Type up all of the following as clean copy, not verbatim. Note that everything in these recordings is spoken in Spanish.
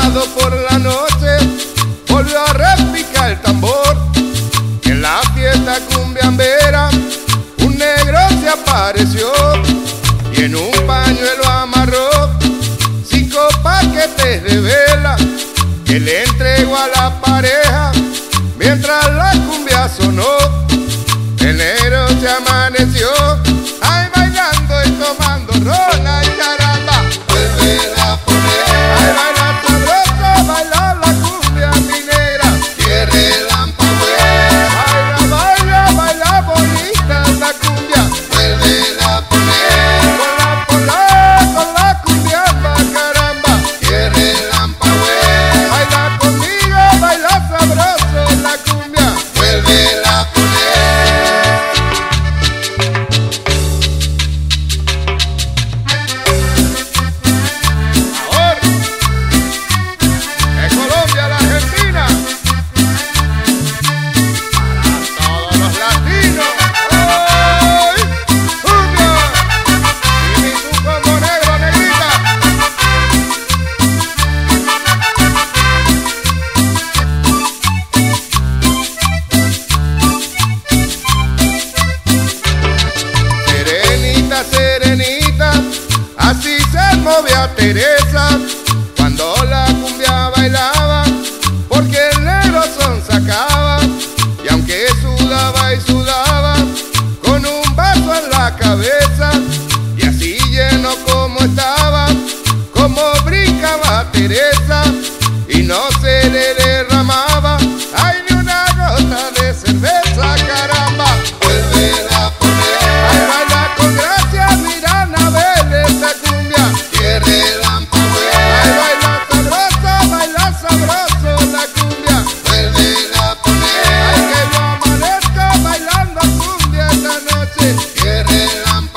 sábado por la noche volvió a repicar el tambor. En la fiesta cumbiambera un negro se apareció y en un pañuelo amarró 5 paquetes de vela que le entregó a la pareja mientras la cumbia sonó. El negro se amaneció ay bailando y tomando ron, ay caramba. Vuelve a poner, ay baila sabroso, baila la cumbia mi negra. Quiere lampa baila, baila, baila bonita la cumbia. Vuelve a poner, con la cumbiamba caramba. Quiere lampa baila conmigo, baila sabroso la cumbia. Vuelve a poner. Serenita, así se movía Teresa cuando la cumbia bailaba, porque el negro son sacaba, y aunque sudaba y sudaba, con un vaso en la cabeza, y así lleno como estaba, como brincaba Teresa, y no se le derramaba, ay ni una gota de cerveza, caramba. Vuelve a poner, ay baila con gracia, mira Anabel esta cumbia. Quiere lampa ay baila sabroso la cumbia. Vuelve a poner, ay que yo amanezca bailando cumbia esta noche. Quiere lampa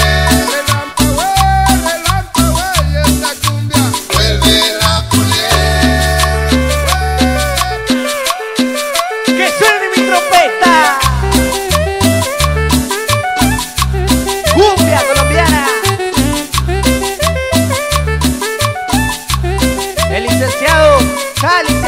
esta cumbia. Vuelve a poner. ¡Que suene mi trompeta! ¡Cumbia colombiana! El licenciado Cali.